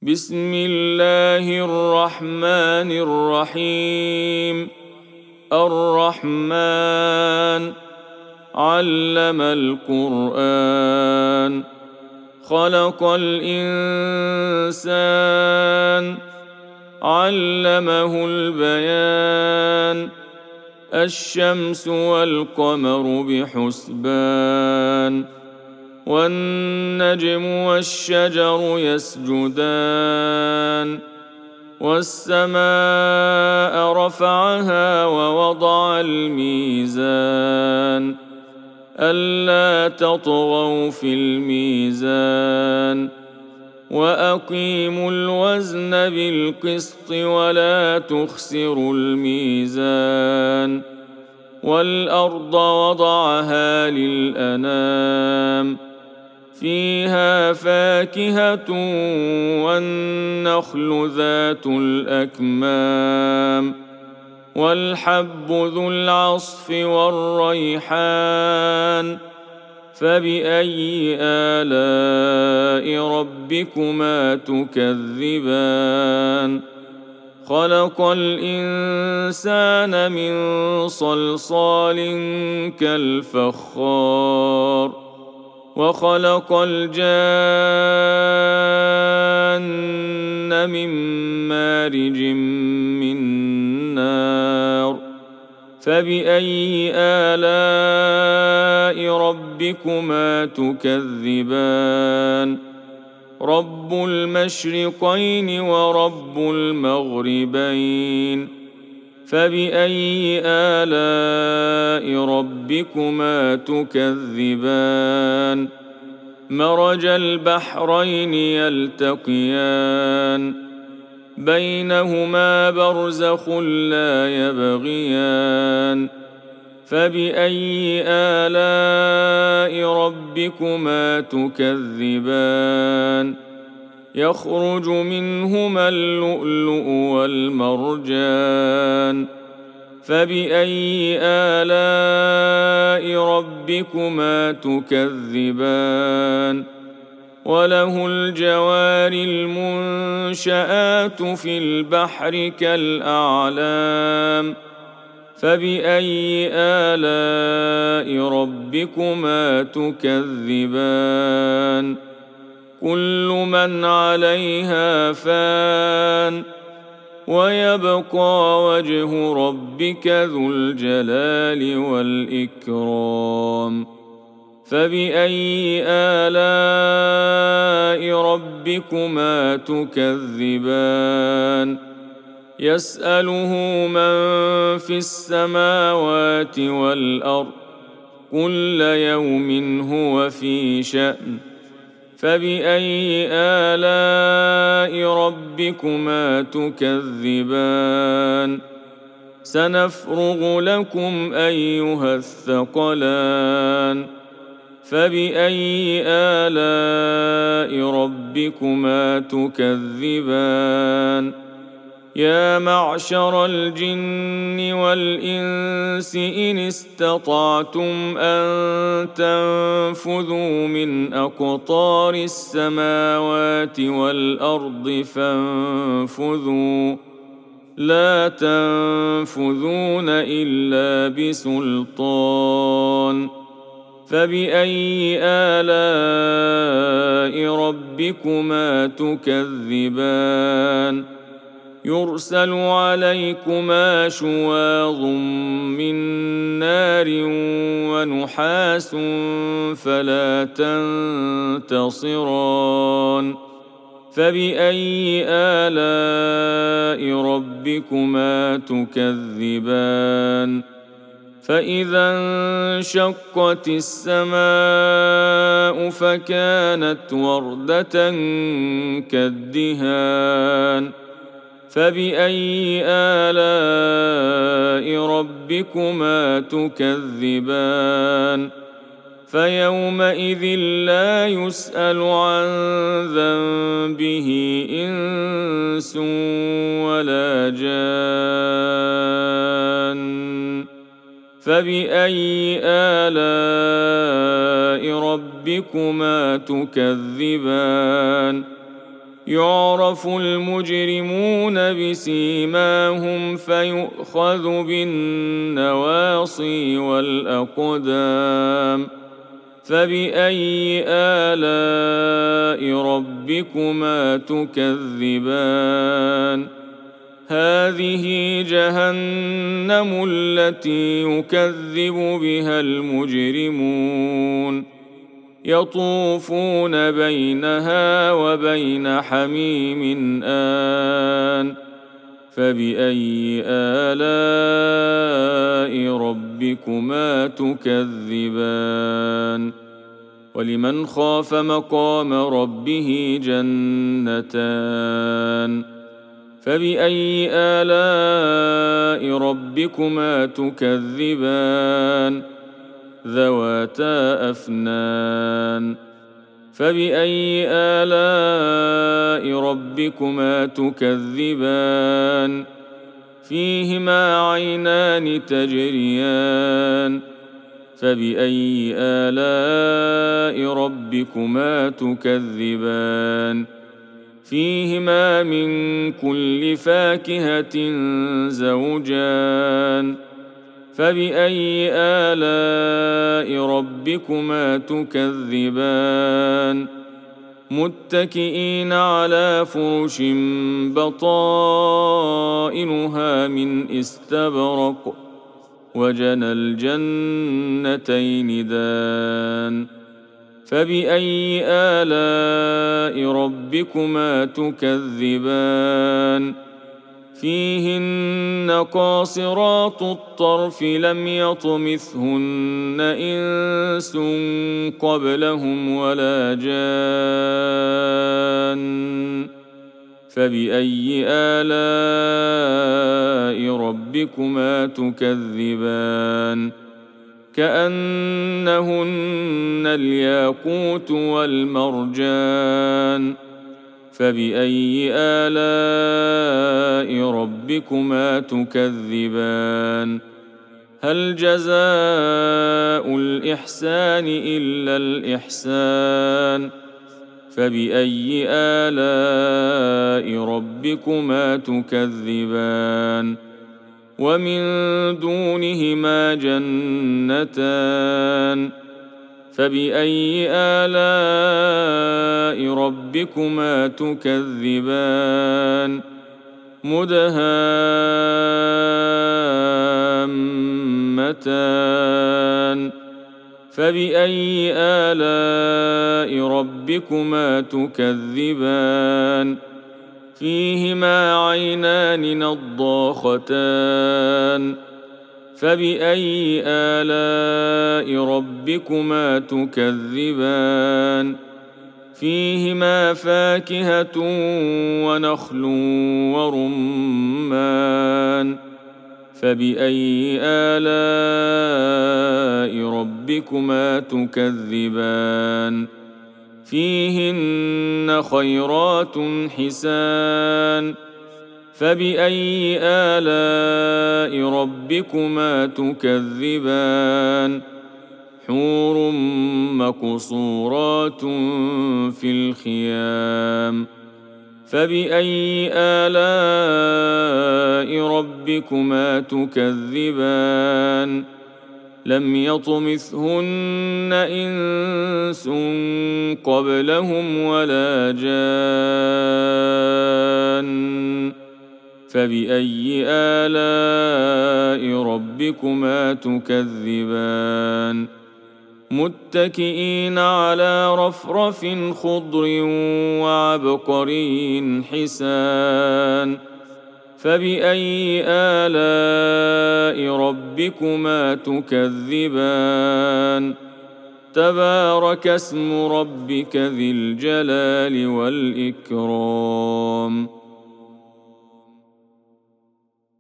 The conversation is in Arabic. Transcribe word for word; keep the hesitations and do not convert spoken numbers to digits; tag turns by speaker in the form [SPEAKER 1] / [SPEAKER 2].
[SPEAKER 1] بسم الله الرحمن الرحيم. الرحمن علم القرآن، خلق الإنسان، علمه البيان. الشمس والقمر بحسبان، والنجم والشجر يسجدان. والسماء رفعها ووضع الميزان، ألا تطغوا في الميزان. وأقيموا الوزن بالقسط ولا تخسروا الميزان. والأرض وضعها للأنام، فيها فاكهة والنخل ذات الأكمام، والحب ذو العصف والريحان. فبأي آلاء ربكما تكذبان؟ خلق الإنسان من صلصال كالفخار، وخلق الجان من مارج من نار. فبأي آلاء ربكما تكذبان؟ رب المشرقين ورب المغربين. فبأي آلاء ربكما تكذبان؟ مرج البحرين يلتقيان، بينهما برزخ لا يبغيان. فبأي آلاء ربكما تكذبان؟ يخرج منهما اللؤلؤ والمرجان. فبأي آلاء ربكما تكذبان؟ وله الجوار المنشآت في البحر كالأعلام. فبأي آلاء ربكما تكذبان؟ كل من عليها فان، ويبقى وجه ربك ذو الجلال والإكرام. فبأي آلاء ربكما تكذبان؟ يسأله من في السماوات والأرض، كل يوم هو في شأن. فبأي آلاء ربكما تكذبان؟ سنفرغ لكم أيها الثقلان. فبأي آلاء ربكما تكذبان؟ يا معشر الجن والإنس إن استطعتم أن تنفذوا من أقطار السماوات والأرض فانفذوا، لا تنفذون إلا بسلطان. فبأي آلاء ربكما تكذبان؟ يرسل عليكما شواظ من نار ونحاس فلا تنتصران. فبأي آلاء ربكما تكذبان؟ فإذا انشقت السماء فكانت وردة كالدهان. فبأي آلاء ربكما تكذبان؟ فيومئذ لا يسأل عن ذنبه إنس ولا جان. فبأي آلاء ربكما تكذبان؟ يعرف المجرمون بسيماهم فيؤخذ بالنواصي والأقدام فبأي آلاء ربكما تكذبان هذه جهنم التي يكذب بها المجرمون يطوفون بينها وبين حميم آن فبأي آلاء ربكما تكذبان ولمن خاف مقام ربه جنتان فبأي آلاء ربكما تكذبان ذواتا أفنان فبأي آلاء ربكما تكذبان فيهما عينان تجريان فبأي آلاء ربكما تكذبان فيهما من كل فاكهة زوجان فبأي آلاء ربكما تكذبان متكئين على فرش بطائنها من استبرق وجنى الجنتين دان فبأي آلاء ربكما تكذبان فيهن قاصرات الطرف لم يطمثهن إنس قبلهم ولا جان فبأي آلاء ربكما تكذبان كأنهن الياقوت والمرجان فبأي آلاء ربكما تكذبان هل جزاء الإحسان إلا الإحسان فبأي آلاء ربكما تكذبان ومن دونهما جنتان فبأي آلاء ربكما تكذبان مدهامتان فبأي آلاء ربكما تكذبان فيهما عينان نضاختان فبأي آلاء ربكما تكذبان فيهما فاكهة ونخل ورمان فبأي آلاء ربكما تكذبان فيهن خيرات حسان فبأي آلاء ربكما تكذبان حور مقصورات في الخيام فبأي آلاء ربكما تكذبان لم يطمثهن إنس قبلهم ولا جان فبأي آلاء ربكما تكذبان متكئين على رفرف خضر وعبقري حسان فبأي آلاء ربكما تكذبان تبارك اسم ربك ذي الجلال والإكرام